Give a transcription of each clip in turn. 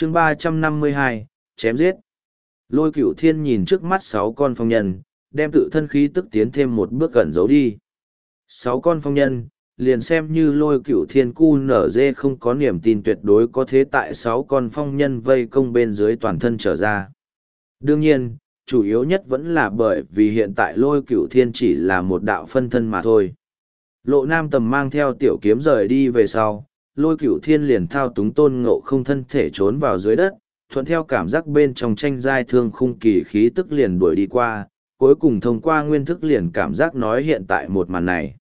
chương 352, chém giết. Lôi Cửu Thiên nhìn trước mắt 6 con phong nhân, đem tự thân khí tức tiến thêm một bước gần giấu đi. 6 con phong nhân, liền xem như Lôi Cửu Thiên cu nở dê không có niềm tin tuyệt đối có thế tại 6 con phong nhân vây công bên dưới toàn thân trở ra. Đương nhiên, chủ yếu nhất vẫn là bởi vì hiện tại Lôi Cửu Thiên chỉ là một đạo phân thân mà thôi. Lộ Nam Tầm mang theo tiểu kiếm rời đi về sau, Lôi Cửu Thiên liền thao túng Tôn Ngộ Không thân thể trốn vào dưới đất, thuận theo cảm giác bên trong tranh giai thương khung kỳ khí tức liền đuổi đi qua, cuối cùng thông qua nguyên thức liền cảm giác nói hiện tại một màn này.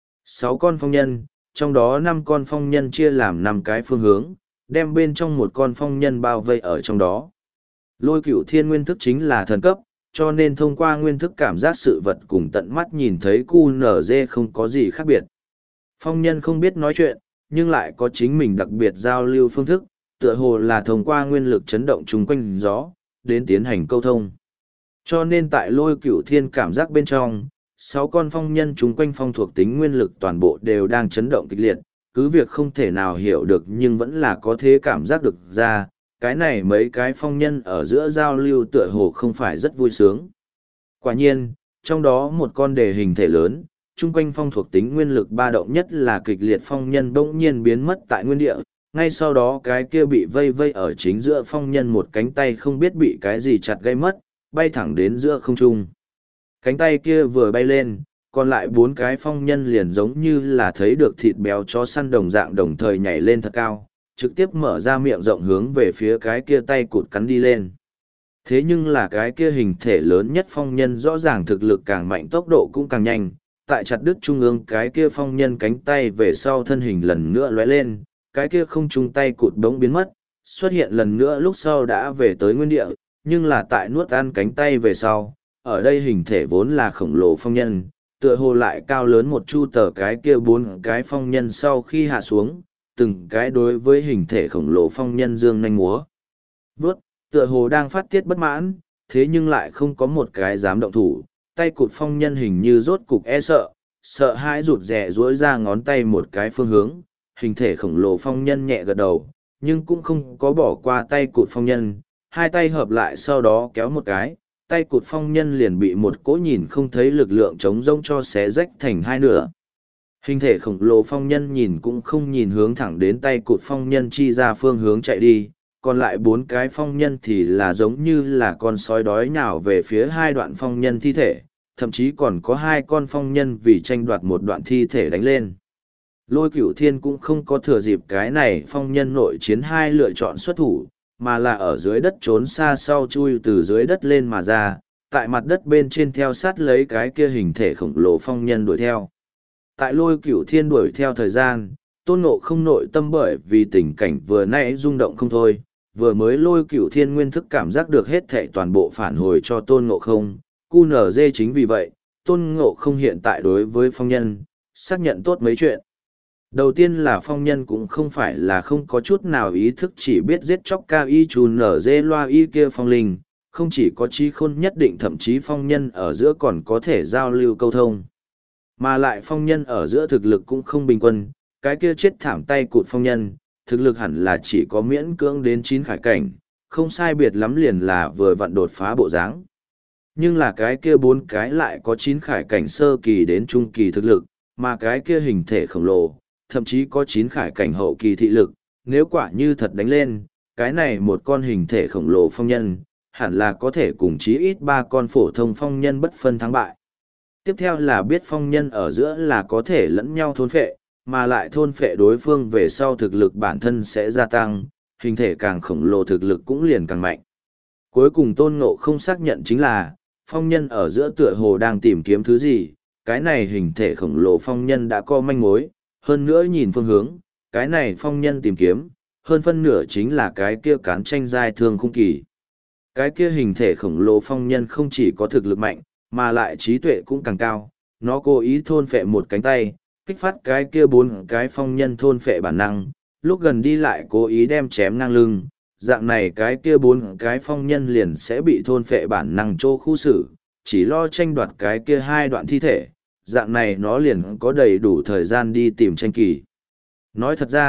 6 con phong nhân, trong đó 5 con phong nhân chia làm 5 cái phương hướng, đem bên trong một con phong nhân bao vây ở trong đó. Lôi Cửu Thiên nguyên thức chính là thần cấp, cho nên thông qua nguyên thức cảm giác sự vật cùng tận mắt nhìn thấy QNZ không có gì khác biệt. Phong nhân không biết nói chuyện, nhưng lại có chính mình đặc biệt giao lưu phương thức, tựa hồ là thông qua nguyên lực chấn động chung quanh gió, đến tiến hành câu thông. Cho nên tại Lôi Cửu Thiên cảm giác bên trong, 6 con phong nhân chung quanh phong thuộc tính nguyên lực toàn bộ đều đang chấn động kịch liệt, cứ việc không thể nào hiểu được nhưng vẫn là có thể cảm giác được ra, cái này mấy cái phong nhân ở giữa giao lưu tựa hồ không phải rất vui sướng. Quả nhiên, trong đó một con đề hình thể lớn, chung quanh phong thuộc tính nguyên lực ba động nhất là kịch liệt phong nhân bỗng nhiên biến mất tại nguyên địa, ngay sau đó cái kia bị vây vây ở chính giữa phong nhân một cánh tay không biết bị cái gì chặt gây mất, bay thẳng đến giữa không trung. Cánh tay kia vừa bay lên, còn lại 4 cái phong nhân liền giống như là thấy được thịt béo chó săn đồng dạng đồng thời nhảy lên thật cao, trực tiếp mở ra miệng rộng hướng về phía cái kia tay cụt cắn đi lên. Thế nhưng là cái kia hình thể lớn nhất phong nhân rõ ràng thực lực càng mạnh tốc độ cũng càng nhanh, tại chặt đứt trung ương cái kia phong nhân cánh tay về sau thân hình lần nữa lóe lên, cái kia không chung tay cụt bỗng biến mất, xuất hiện lần nữa lúc sau đã về tới nguyên địa, nhưng là tại nuốt ăn cánh tay về sau, ở đây hình thể vốn là khổng lồ phong nhân, tựa hồ lại cao lớn một chu tờ cái kia 4 cái phong nhân sau khi hạ xuống, từng cái đối với hình thể khổng lồ phong nhân dương nhanh múa. Vớt, tựa hồ đang phát tiết bất mãn, thế nhưng lại không có một cái dám động thủ, tay cụt phong nhân hình như rốt cục e sợ, sợ hãi rụt rè duỗi ra ngón tay một cái phương hướng, hình thể khổng lồ phong nhân nhẹ gật đầu, nhưng cũng không có bỏ qua tay cụt phong nhân, hai tay hợp lại sau đó kéo một cái, tay cụt phong nhân liền bị một cỗ nhìn không thấy lực lượng chống rông cho xé rách thành hai nửa. Hình thể khổng lồ phong nhân nhìn cũng không nhìn hướng thẳng đến tay cụt phong nhân chi ra phương hướng chạy đi, còn lại 4 cái phong nhân thì là giống như là con sói đói nhào về phía 2 đoạn phong nhân thi thể, thậm chí còn có 2 con phong nhân vì tranh đoạt một đoạn thi thể đánh lên. Lôi Cửu Thiên cũng không có thừa dịp cái này phong nhân nội chiến 2 lựa chọn xuất thủ, mà là ở dưới đất trốn xa sau chui từ dưới đất lên mà ra, tại mặt đất bên trên theo sát lấy cái kia hình thể khổng lồ phong nhân đuổi theo. Tại Lôi Cửu Thiên đuổi theo thời gian, Tôn Ngộ Không nội tâm bởi vì tình cảnh vừa nãy rung động không thôi, vừa mới Lôi Cửu Thiên nguyên thức cảm giác được hết thảy toàn bộ phản hồi cho Tôn Ngộ Không, QNZ chính vì vậy, Tôn Ngộ Không hiện tại đối với phong nhân, xác nhận tốt mấy chuyện. Đầu tiên là phong nhân cũng không phải là không có chút nào ý thức chỉ biết giết chóc cao y chù nở dê loa y kia phong linh, không chỉ có trí khôn nhất định thậm chí phong nhân ở giữa còn có thể giao lưu câu thông. Mà lại phong nhân ở giữa thực lực cũng không bình quân, cái kia chết thảm tay cụt phong nhân, thực lực hẳn là chỉ có miễn cưỡng đến 9 khải cảnh, không sai biệt lắm liền là vừa vặn đột phá bộ dáng. Nhưng là cái kia 4 cái lại có 9 khải cảnh sơ kỳ đến trung kỳ thực lực, mà cái kia hình thể khổng lồ, thậm chí có 9 khải cảnh hậu kỳ thị lực, nếu quả như thật đánh lên, cái này một con hình thể khổng lồ phong nhân, hẳn là có thể cùng chí ít 3 con phổ thông phong nhân bất phân thắng bại. Tiếp theo là biết phong nhân ở giữa là có thể lẫn nhau thôn phệ, mà lại thôn phệ đối phương về sau thực lực bản thân sẽ gia tăng, hình thể càng khổng lồ thực lực cũng liền càng mạnh. Cuối cùng Tôn Ngộ Không xác nhận chính là, phong nhân ở giữa tựa hồ đang tìm kiếm thứ gì, cái này hình thể khổng lồ phong nhân đã có manh mối, hơn nữa nhìn phương hướng, cái này phong nhân tìm kiếm, hơn phân nửa chính là cái kia cán tranh giai thương khung kỳ. Cái kia hình thể khổng lồ phong nhân không chỉ có thực lực mạnh, mà lại trí tuệ cũng càng cao, nó cố ý thôn phệ một cánh tay, kích phát cái kia 4 cái phong nhân thôn phệ bản năng, lúc gần đi lại cố ý đem chém ngang lưng, dạng này cái kia 4 cái phong nhân liền sẽ bị thôn phệ bản năng chỗ khu xử, chỉ lo tranh đoạt cái kia 2 đoạn thi thể, dạng này nó liền có đầy đủ thời gian đi tìm tranh kỳ. Nói thật ra,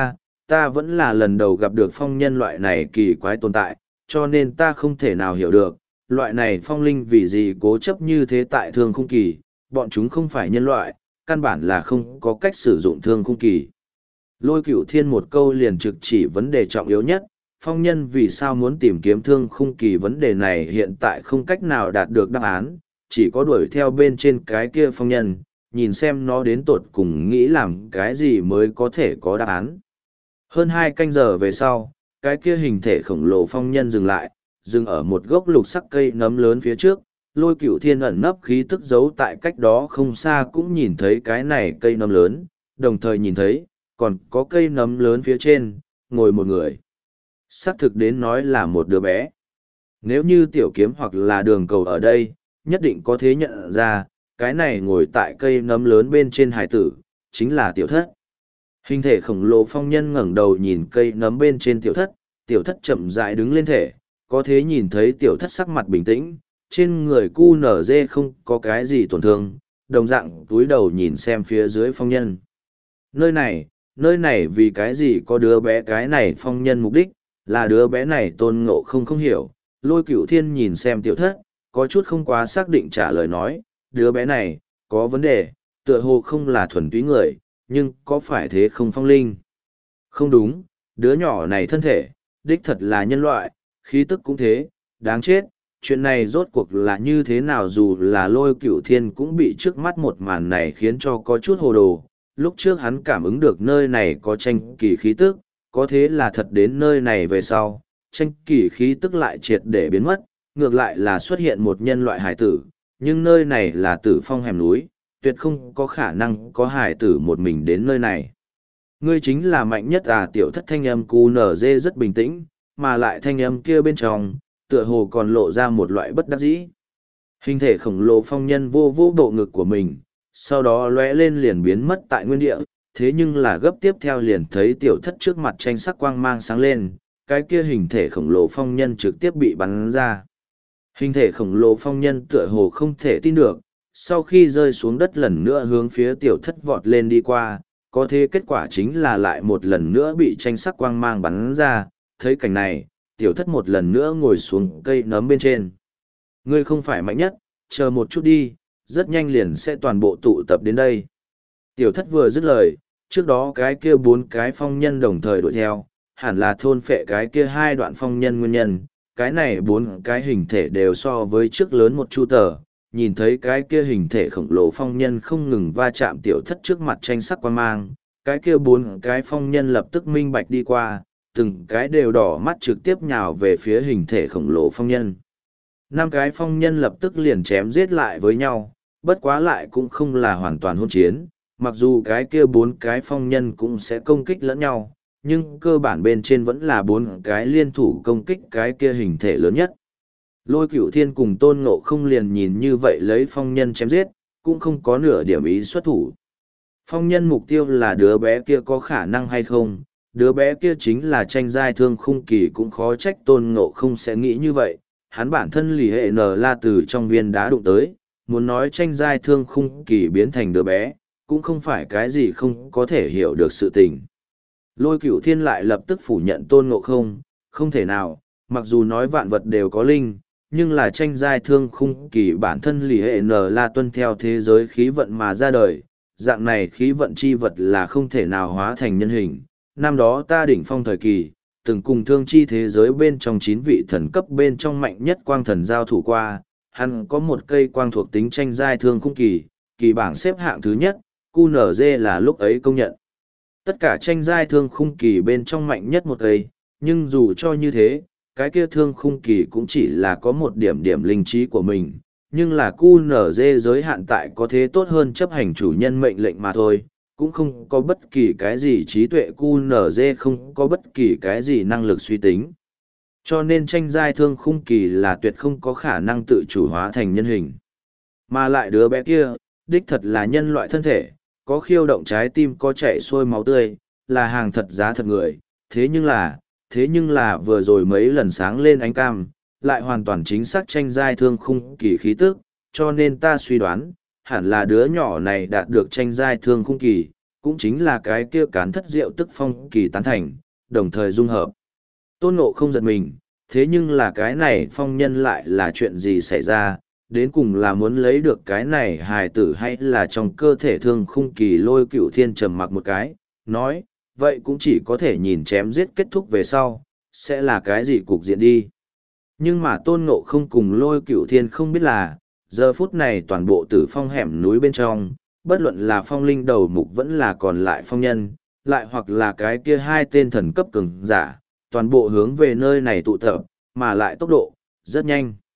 ta vẫn là lần đầu gặp được phong nhân loại này kỳ quái tồn tại, cho nên ta không thể nào hiểu được, loại này phong linh vì gì cố chấp như thế tại thương khung kỳ, bọn chúng không phải nhân loại, căn bản là không có cách sử dụng thương khung kỳ. Lôi Cửu Thiên một câu liền trực chỉ vấn đề trọng yếu nhất, phong nhân vì sao muốn tìm kiếm thương khung kỳ, vấn đề này hiện tại không cách nào đạt được đáp án, chỉ có đuổi theo bên trên cái kia phong nhân, nhìn xem nó đến tột cùng nghĩ làm cái gì mới có thể có đáp án. Hơn 2 canh giờ về sau, cái kia hình thể khổng lồ phong nhân dừng lại, dừng ở một gốc lục sắc cây nấm lớn phía trước. Lôi Cửu Thiên ẩn nấp khí tức giấu tại cách đó không xa cũng nhìn thấy cái này cây nấm lớn, đồng thời nhìn thấy, còn có cây nấm lớn phía trên, ngồi một người. Xác thực đến nói là một đứa bé. Nếu như Tiểu Kiếm hoặc là Đường Cầu ở đây, nhất định có thể nhận ra, cái này ngồi tại cây nấm lớn bên trên hải tử, chính là Tiểu Thất. Hình thể khổng lồ phong nhân ngẩng đầu nhìn cây nấm bên trên Tiểu Thất chậm rãi đứng lên thể, có thể nhìn thấy Tiểu Thất sắc mặt bình tĩnh, trên người QNZ không có cái gì tổn thương, đồng dạng túi đầu nhìn xem phía dưới phong nhân. Nơi này vì cái gì có đứa bé, cái này phong nhân mục đích, là đứa bé này Tôn Ngộ không hiểu. Lôi Cửu Thiên nhìn xem Tiểu Thất, có chút không quá xác định trả lời nói, đứa bé này, có vấn đề, tựa hồ không là thuần túy người, nhưng có phải thế không phong linh? Không đúng, đứa nhỏ này thân thể, đích thật là nhân loại, khí tức cũng thế, đáng chết, chuyện này rốt cuộc là như thế nào, dù là Lôi Cửu Thiên cũng bị trước mắt một màn này khiến cho có chút hồ đồ. Lúc trước hắn cảm ứng được nơi này có tranh kỳ khí tức, có thế là thật đến nơi này về sau, tranh kỳ khí tức lại triệt để biến mất, ngược lại là xuất hiện một nhân loại hải tử, nhưng nơi này là Tử Phong hẻm núi, tuyệt không có khả năng có hải tử một mình đến nơi này. Ngươi chính là mạnh nhất à? Tiểu Thất thanh âm QNZ rất bình tĩnh, mà lại thanh âm kia bên trong, tựa hồ còn lộ ra một loại bất đắc dĩ. Hình thể khổng lồ phong nhân vô vô bộ ngực của mình, sau đó lóe lên liền biến mất tại nguyên địa, thế nhưng là gấp tiếp theo liền thấy Tiểu Thất trước mặt tranh sắc quang mang sáng lên, cái kia hình thể khổng lồ phong nhân trực tiếp bị bắn ra. Hình thể khổng lồ phong nhân tựa hồ không thể tin được, sau khi rơi xuống đất lần nữa hướng phía Tiểu Thất vọt lên đi qua, có thế kết quả chính là lại một lần nữa bị tranh sắc quang mang bắn ra. Thấy cảnh này, Tiểu Thất một lần nữa ngồi xuống cây nấm bên trên. Ngươi không phải mạnh nhất, chờ một chút đi, rất nhanh liền sẽ toàn bộ tụ tập đến đây. Tiểu Thất vừa dứt lời, trước đó cái kia 4 cái phong nhân đồng thời đuổi theo, hẳn là thôn phệ cái kia 2 đoạn phong nhân nguyên nhân. Cái này 4 cái hình thể đều so với trước lớn một chu tờ, nhìn thấy cái kia hình thể khổng lồ phong nhân không ngừng va chạm Tiểu Thất trước mặt tranh sắc quan mang, cái kia 4 cái phong nhân lập tức minh bạch đi qua, từng cái đều đỏ mắt trực tiếp nhào về phía hình thể khổng lồ phong nhân. 5 cái phong nhân lập tức liền chém giết lại với nhau, bất quá lại cũng không là hoàn toàn hôn chiến, mặc dù cái kia 4 cái phong nhân cũng sẽ công kích lẫn nhau, nhưng cơ bản bên trên vẫn là 4 cái liên thủ công kích cái kia hình thể lớn nhất. Lôi Cửu Thiên cùng Tôn Ngộ không liền nhìn như vậy lấy phong nhân chém giết, cũng không có nửa điểm ý xuất thủ. Phong nhân mục tiêu là đứa bé kia có khả năng hay không, đứa bé kia chính là tranh giai thương khung kỳ, cũng khó trách Tôn Ngộ không sẽ nghĩ như vậy. Hắn bản thân lì hệ nở la từ trong viên đá đụng tới, muốn nói tranh giai thương khung kỳ biến thành đứa bé, cũng không phải cái gì không có thể hiểu được sự tình. Lôi Cửu Thiên lại lập tức phủ nhận Tôn Ngộ không, không thể nào, mặc dù nói vạn vật đều có linh, nhưng là tranh giai thương khung kỳ bản thân lì hệ nở la tuân theo thế giới khí vận mà ra đời, dạng này khí vận chi vật là không thể nào hóa thành nhân hình. Năm đó ta đỉnh phong thời kỳ, từng cùng thương chi thế giới bên trong 9 vị thần cấp bên trong mạnh nhất quang thần giao thủ qua, hắn có một cây quang thuộc tính tranh giai thương khung kỳ, kỳ bảng xếp hạng thứ nhất, QNZ là lúc ấy công nhận. Tất cả tranh giai thương khung kỳ bên trong mạnh nhất một cây, nhưng dù cho như thế, cái kia thương khung kỳ cũng chỉ là có một điểm điểm linh trí của mình, nhưng là QNZ giới hạn tại có thế tốt hơn chấp hành chủ nhân mệnh lệnh mà thôi, cũng không có bất kỳ cái gì trí tuệ, QNZ không có bất kỳ cái gì năng lực suy tính. Cho nên tranh giai thương khung kỳ là tuyệt không có khả năng tự chủ hóa thành nhân hình. Mà lại đứa bé kia, đích thật là nhân loại thân thể, có khiêu động trái tim, có chảy xuôi máu tươi, là hàng thật giá thật người, thế nhưng là vừa rồi mấy lần sáng lên ánh cam, lại hoàn toàn chính xác tranh giai thương khung kỳ khí tức, cho nên ta suy đoán, hẳn là đứa nhỏ này đạt được tranh giai thương khung kỳ, cũng chính là cái kia cán thất diệu tức phong kỳ tán thành, đồng thời dung hợp. Tôn Ngộ không giật mình, thế nhưng là cái này phong nhân lại là chuyện gì xảy ra, đến cùng là muốn lấy được cái này hài tử hay là trong cơ thể thương khung kỳ Lôi Cửu Thiên trầm mặc một cái, nói, vậy cũng chỉ có thể nhìn chém giết kết thúc về sau, sẽ là cái gì cục diện đi. Nhưng mà Tôn Ngộ không cùng Lôi Cửu Thiên không biết là, giờ phút này toàn bộ tử phong hẻm núi bên trong, bất luận là phong linh đầu mục vẫn là còn lại phong nhân, lại hoặc là cái kia hai tên thần cấp cường giả, toàn bộ hướng về nơi này tụ tập, mà lại tốc độ, rất nhanh.